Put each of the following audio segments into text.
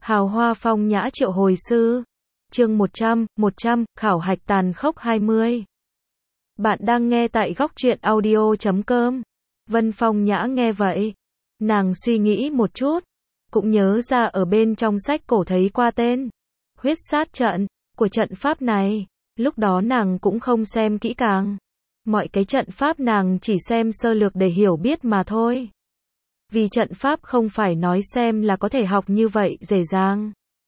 Hào hoa phong nhã triệu hồi sư. Chương 100, khảo hạch tàn khốc 20. Bạn đang nghe tại góc truyện audio.com. Vân Phong Nhã nghe vậy, nàng suy nghĩ một chút, cũng nhớ ra ở bên trong sách cổ thấy qua tên huyết sát trận của trận pháp này. Lúc đó nàng cũng không xem kỹ càng. Mọi cái trận pháp nàng chỉ xem sơ lược để hiểu biết mà thôi. Vì trận pháp không phải nói xem là có thể học như vậy dễ dàng.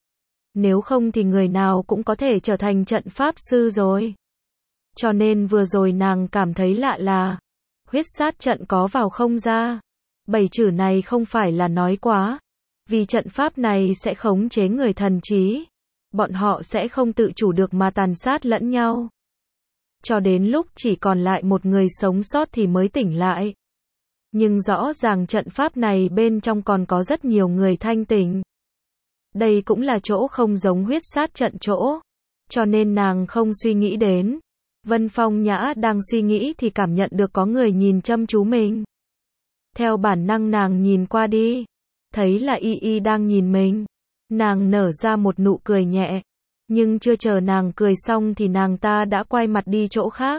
Nếu không thì người nào cũng có thể trở thành trận pháp sư rồi. Cho nên vừa rồi nàng cảm thấy lạ là huyết sát trận có vào không ra. 7 chữ này không phải là nói quá. Vì trận pháp này sẽ khống chế người thần trí. Bọn họ sẽ không tự chủ được mà tàn sát lẫn nhau. Cho đến lúc chỉ còn lại một người sống sót thì mới tỉnh lại. Nhưng rõ ràng trận pháp này bên trong còn có rất nhiều người thanh tỉnh. Đây cũng là chỗ không giống huyết sát trận chỗ. Cho nên nàng không suy nghĩ đến. Vân Phong Nhã đang suy nghĩ thì cảm nhận được có người nhìn chăm chú mình. Theo bản năng nàng nhìn qua đi. Thấy là Y Y đang nhìn mình. Nàng nở ra một nụ cười nhẹ. Nhưng chưa chờ nàng cười xong thì nàng ta đã quay mặt đi chỗ khác.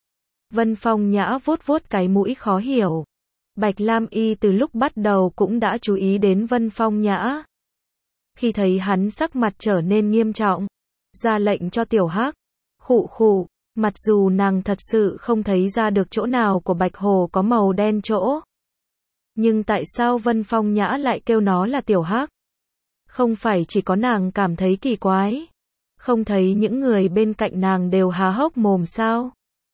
Vân Phong Nhã vuốt vuốt cái mũi khó hiểu. Bạch Lam Y từ lúc bắt đầu cũng đã chú ý đến Vân Phong Nhã. Khi thấy hắn sắc mặt trở nên nghiêm trọng, ra lệnh cho Tiểu Hắc khụ khụ, mặc dù nàng thật sự không thấy ra được chỗ nào của Bạch Hồ có màu đen chỗ. Nhưng tại sao Vân Phong Nhã lại kêu nó là Tiểu Hắc? Không phải chỉ có nàng cảm thấy kỳ quái. Không thấy những người bên cạnh nàng đều há hốc mồm sao?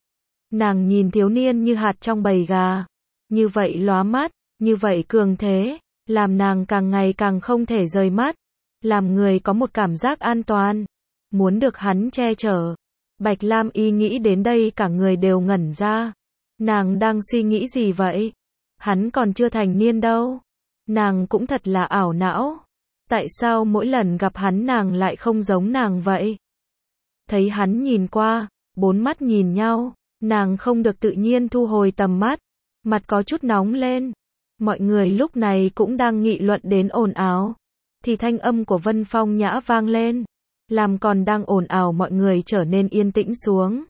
Nàng nhìn thiếu niên như hạt trong bầy gà. Như vậy lóa mắt, như vậy cường thế, làm nàng càng ngày càng không thể rời mắt. Làm người có một cảm giác an toàn. Muốn được hắn che chở. Bạch Lam Y nghĩ đến đây cả người đều ngẩn ra. Nàng đang suy nghĩ gì vậy? Hắn còn chưa thành niên đâu. Nàng cũng thật là ảo não. Tại sao mỗi lần gặp hắn nàng lại không giống nàng vậy? Thấy hắn nhìn qua, 4 mắt nhìn nhau, nàng không được tự nhiên thu hồi tầm mắt. Mặt có chút nóng lên. Mọi người lúc này cũng đang nghị luận đến ồn ào. Thì thanh âm của Vân Phong Nhã vang lên. Làm còn đang ồn ào mọi người trở nên yên tĩnh xuống.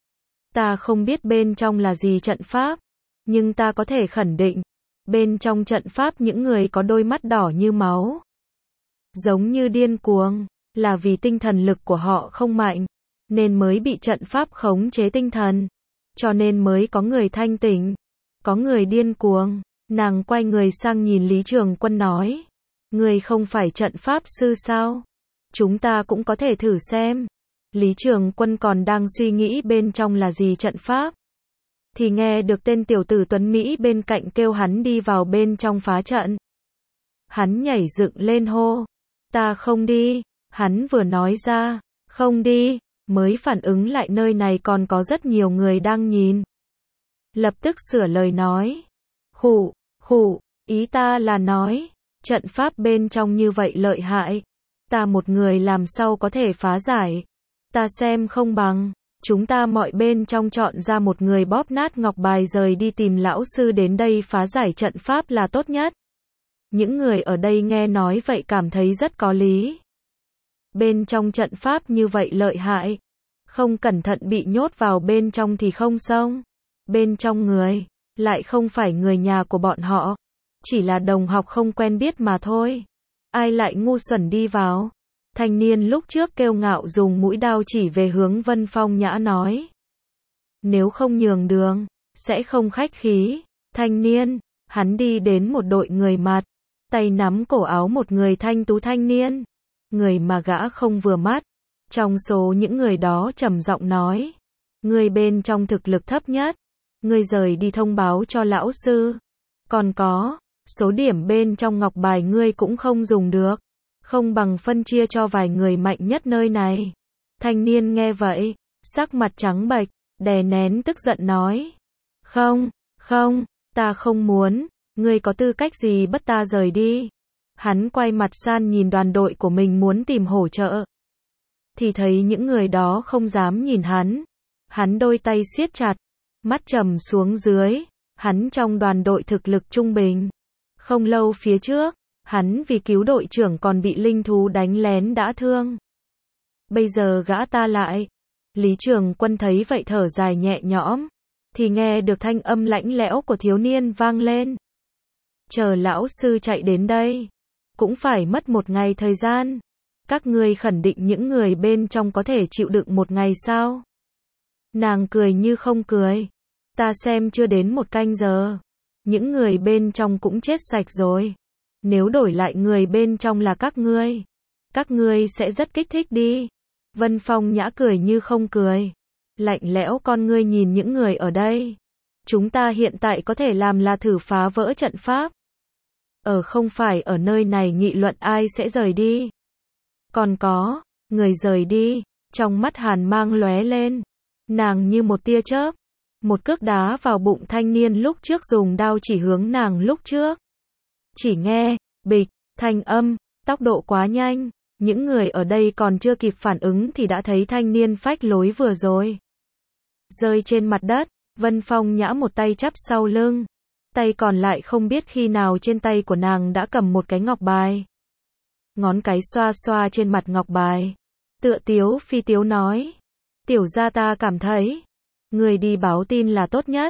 Ta không biết bên trong là gì trận pháp. Nhưng ta có thể khẳng định. Bên trong trận pháp những người có đôi mắt đỏ như máu. Giống như điên cuồng. Là vì tinh thần lực của họ không mạnh. Nên mới bị trận pháp khống chế tinh thần. Cho nên mới có người thanh tỉnh. Có người điên cuồng. Nàng quay người sang nhìn Lý Trường Quân nói. Người không phải trận pháp sư sao? Chúng ta cũng có thể thử xem. Lý Trường Quân còn đang suy nghĩ bên trong là gì trận pháp. Thì nghe được tên tiểu tử Tuấn Mỹ bên cạnh kêu hắn đi vào bên trong phá trận. Hắn nhảy dựng lên hô. Ta không đi. Hắn vừa nói ra. Không đi. Mới phản ứng lại nơi này còn có rất nhiều người đang nhìn. Lập tức sửa lời nói. Khụ, ý ta là nói. Trận pháp bên trong như vậy lợi hại. Ta một người làm sao có thể phá giải. Ta xem không bằng. Chúng ta mọi bên trong chọn ra một người bóp nát ngọc bài rời đi tìm lão sư đến đây phá giải trận pháp là tốt nhất. Những người ở đây nghe nói vậy cảm thấy rất có lý. Bên trong trận pháp như vậy lợi hại. Không cẩn thận bị nhốt vào bên trong thì không xong. Bên trong người, lại không phải người nhà của bọn họ. Chỉ là đồng học không quen biết mà thôi. Ai lại ngu xuẩn đi vào. Thanh niên lúc trước kiêu ngạo dùng mũi đao chỉ về hướng Vân Phong Nhã nói. Nếu không nhường đường, sẽ không khách khí. Thanh niên, hắn đi đến một đội người mặt. Tay nắm cổ áo một người thanh tú thanh niên. Người mà gã không vừa mắt. Trong số những người đó trầm giọng nói. Người bên trong thực lực thấp nhất. Người rời đi thông báo cho lão sư. Còn có, số điểm bên trong ngọc bài ngươi cũng không dùng được. Không bằng phân chia cho vài người mạnh nhất nơi này. Thanh niên nghe vậy, sắc mặt trắng bệch, đè nén tức giận nói. Không, ta không muốn. Ngươi có tư cách gì bắt ta rời đi? Hắn quay mặt sang nhìn đoàn đội của mình muốn tìm hỗ trợ. Thì thấy những người đó không dám nhìn hắn. Hắn đôi tay siết chặt, mắt trầm xuống dưới. Hắn trong đoàn đội thực lực trung bình. Không lâu phía trước, Hắn vì cứu đội trưởng còn bị linh thú đánh lén đã thương. Bây giờ gã ta lại. Lý Trường Quân thấy vậy thở dài nhẹ nhõm. Thì nghe được thanh âm lạnh lẽo của thiếu niên vang lên. Chờ lão sư chạy đến đây. Cũng phải mất một ngày thời gian. Các ngươi khẳng định những người bên trong có thể chịu đựng một ngày sao? Nàng cười như không cười. Ta xem chưa đến một canh giờ. Những người bên trong cũng chết sạch rồi. Nếu đổi lại người bên trong là các ngươi sẽ rất kích thích đi. Vân Phong Nhã cười như không cười. Lạnh lẽo con ngươi nhìn những người ở đây. Chúng ta hiện tại có thể làm là thử phá vỡ trận pháp. Không phải ở nơi này nghị luận ai sẽ rời đi. Còn có, người rời đi, trong mắt hàn mang lóe lên. Nàng như một tia chớp. Một cước đá vào bụng thanh niên lúc trước dùng đao chỉ hướng nàng lúc trước. Chỉ nghe, bịch, thanh âm, tốc độ quá nhanh. Những người ở đây còn chưa kịp phản ứng thì đã thấy thanh niên phách lối vừa rồi. Rơi trên mặt đất, Vân Phong Nhã một tay chắp sau lưng. Tay còn lại không biết khi nào trên tay của nàng đã cầm một cái ngọc bài. Ngón cái xoa xoa trên mặt ngọc bài. Tựa tiếu phi tiếu nói. Tiểu gia ta cảm thấy. Người đi báo tin là tốt nhất.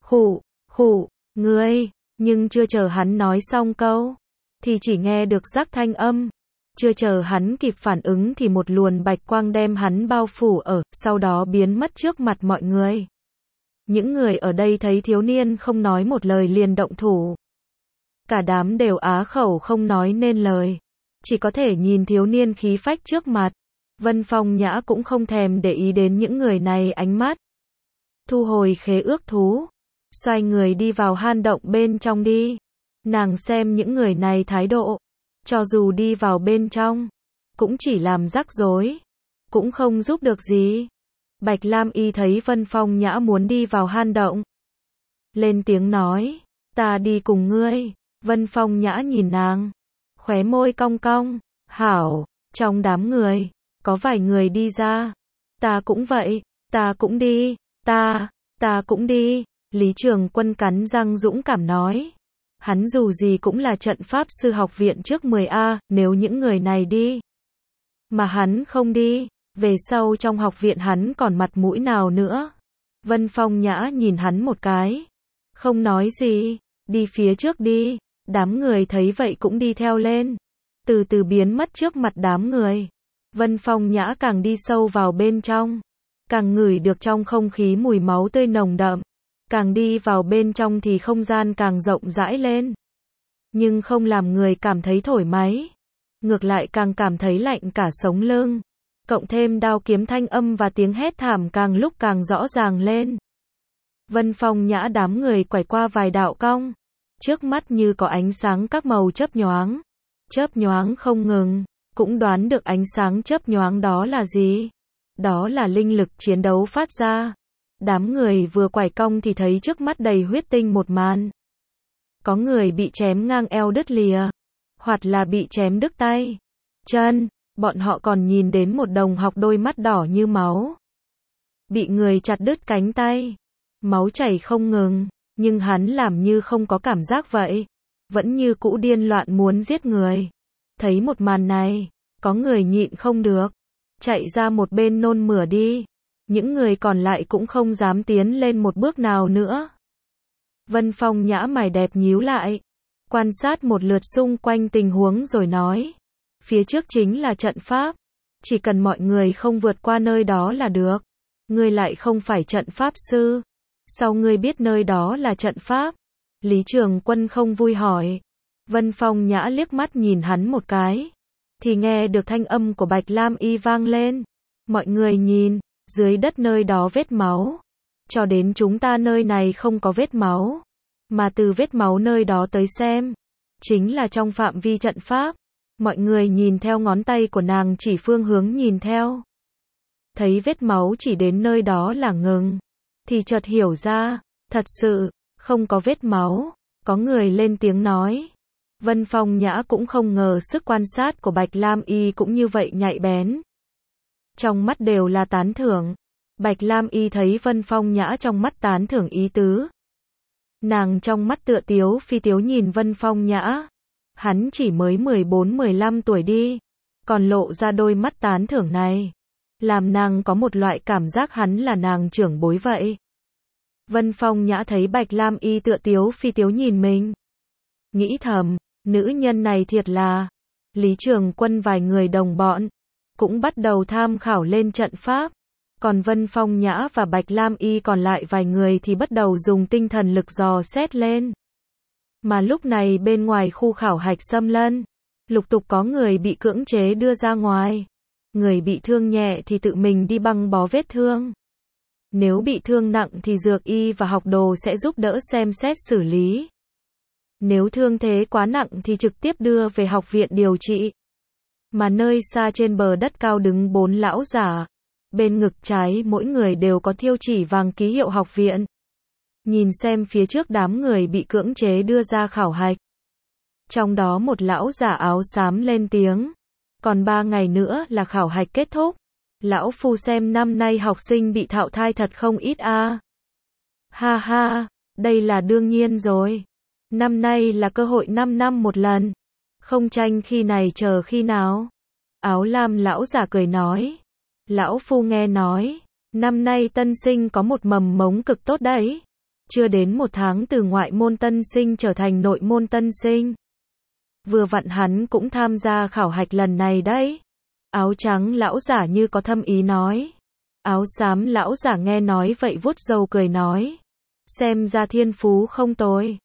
Khụ, ngươi. Nhưng chưa chờ hắn nói xong câu. Thì chỉ nghe được rắc thanh âm. Chưa chờ hắn kịp phản ứng thì một luồn bạch quang đem hắn bao phủ sau đó biến mất trước mặt mọi người. Những người ở đây thấy thiếu niên không nói một lời liền động thủ. Cả đám đều á khẩu không nói nên lời. Chỉ có thể nhìn thiếu niên khí phách trước mặt. Vân Phong Nhã cũng không thèm để ý đến những người này ánh mắt. Thu hồi khế ước thú. Xoay người đi vào hang động bên trong đi. Nàng xem những người này thái độ. Cho dù đi vào bên trong. Cũng chỉ làm rắc rối. Cũng không giúp được gì. Bạch Lam Y thấy Vân Phong Nhã muốn đi vào hang động. Lên tiếng nói. Ta đi cùng ngươi. Vân Phong Nhã nhìn nàng. Khóe môi cong cong. Hảo. Trong đám người. Có vài người đi ra. Ta cũng vậy. Ta cũng đi. Ta cũng đi. Lý Trường Quân cắn răng dũng cảm nói. Hắn dù gì cũng là trận pháp sư học viện trước 10A, nếu những người này đi. Mà hắn không đi. Về sau trong học viện hắn còn mặt mũi nào nữa. Vân Phong Nhã nhìn hắn một cái. Không nói gì. Đi phía trước đi. Đám người thấy vậy cũng đi theo lên. Từ từ biến mất trước mặt đám người. Vân Phong Nhã càng đi sâu vào bên trong. Càng ngửi được trong không khí mùi máu tươi nồng đậm. Càng đi vào bên trong thì không gian càng rộng rãi lên. Nhưng không làm người cảm thấy thoải mái. Ngược lại càng cảm thấy lạnh cả sống lưng. Cộng thêm đao kiếm thanh âm và tiếng hét thảm càng lúc càng rõ ràng lên. Vân Phong Nhã đám người quải qua vài đạo cong. Trước mắt như có ánh sáng các màu chớp nhoáng. Chớp nhoáng không ngừng. Cũng đoán được ánh sáng chớp nhoáng đó là gì. Đó là linh lực chiến đấu phát ra. Đám người vừa quải cong thì thấy trước mắt đầy huyết tinh một màn. Có người bị chém ngang eo đứt lìa. Hoặc là bị chém đứt tay. Chân. Bọn họ còn nhìn đến một đồng học đôi mắt đỏ như máu. Bị người chặt đứt cánh tay. Máu chảy không ngừng. Nhưng hắn làm như không có cảm giác vậy. Vẫn như cũ điên loạn muốn giết người. Thấy một màn này. Có người nhịn không được. Chạy ra một bên nôn mửa đi. Những người còn lại cũng không dám tiến lên một bước nào nữa. Vân Phong Nhã mày đẹp nhíu lại. Quan sát một lượt xung quanh tình huống rồi nói. Phía trước chính là trận pháp. Chỉ cần mọi người không vượt qua nơi đó là được. Ngươi lại không phải trận pháp sư. Sao ngươi biết nơi đó là trận pháp? Lý Trường Quân không vui hỏi. Vân Phong Nhã liếc mắt nhìn hắn một cái. Thì nghe được thanh âm của Bạch Lam Y vang lên. Mọi người nhìn, dưới đất nơi đó vết máu. Cho đến chúng ta nơi này không có vết máu. Mà từ vết máu nơi đó tới xem. Chính là trong phạm vi trận pháp. Mọi người nhìn theo ngón tay của nàng chỉ phương hướng nhìn theo. Thấy vết máu chỉ đến nơi đó là ngừng. Thì chợt hiểu ra, thật sự, không có vết máu. Có người lên tiếng nói. Vân Phong Nhã cũng không ngờ sức quan sát của Bạch Lam Y cũng như vậy nhạy bén. Trong mắt đều là tán thưởng. Bạch Lam Y thấy Vân Phong Nhã trong mắt tán thưởng ý tứ. Nàng trong mắt tựa tiếu phi tiếu nhìn Vân Phong Nhã. Hắn chỉ mới 14-15 tuổi đi, còn lộ ra đôi mắt tán thưởng này, làm nàng có một loại cảm giác hắn là nàng trưởng bối vậy. Vân Phong Nhã thấy Bạch Lam Y tựa tiếu phi tiếu nhìn mình, nghĩ thầm, nữ nhân này thiệt là. Lý Trường Quân vài người đồng bọn cũng bắt đầu tham khảo lên trận pháp, còn Vân Phong Nhã và Bạch Lam Y còn lại vài người thì bắt đầu dùng tinh thần lực dò xét lên. Mà lúc này bên ngoài khu khảo hạch Xâm Lân, lục tục có người bị cưỡng chế đưa ra ngoài. Người bị thương nhẹ thì tự mình đi băng bó vết thương. Nếu bị thương nặng thì dược y và học đồ sẽ giúp đỡ xem xét xử lý. Nếu thương thế quá nặng thì trực tiếp đưa về học viện điều trị. Mà nơi xa trên bờ đất cao đứng 4 lão giả. Bên ngực trái mỗi người đều có thiêu chỉ vàng ký hiệu học viện. Nhìn xem phía trước đám người bị cưỡng chế đưa ra khảo hạch. Trong đó một lão giả áo xám lên tiếng. Còn 3 ngày nữa là khảo hạch kết thúc. Lão phu xem năm nay học sinh bị thạo thai thật không ít a. Ha ha, đây là đương nhiên rồi. Năm nay là cơ hội 5 năm một lần. Không tranh khi này chờ khi nào. Áo lam lão giả cười nói. Lão phu nghe nói, năm nay tân sinh có một mầm mống cực tốt đấy. Chưa đến 1 tháng từ ngoại môn tân sinh trở thành nội môn tân sinh. Vừa vặn hắn cũng tham gia khảo hạch lần này đấy. Áo trắng lão giả như có thâm ý nói. Áo xám lão giả nghe nói vậy vuốt râu cười nói. Xem ra thiên phú không tồi.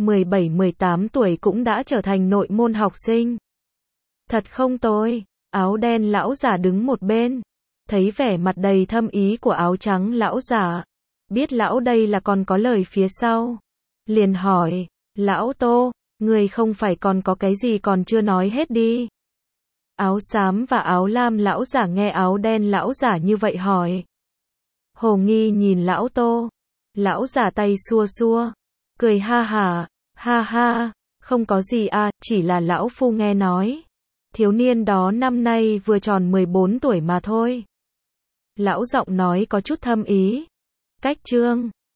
17-18 tuổi cũng đã trở thành nội môn học sinh. Thật không tồi. Áo đen lão giả đứng một bên. Thấy vẻ mặt đầy thâm ý của áo trắng lão giả. Biết lão đây là còn có lời phía sau. Liền hỏi. Lão Tô, người không phải còn có cái gì còn chưa nói hết đi. Áo xám và áo lam lão giả nghe áo đen lão giả như vậy hỏi. Hồ nghi nhìn lão Tô. Lão giả tay xua xua. Cười ha ha, không có gì à, chỉ là lão phu nghe nói. Thiếu niên đó năm nay vừa tròn 14 tuổi mà thôi. Lão giọng nói có chút thâm ý. Cách chương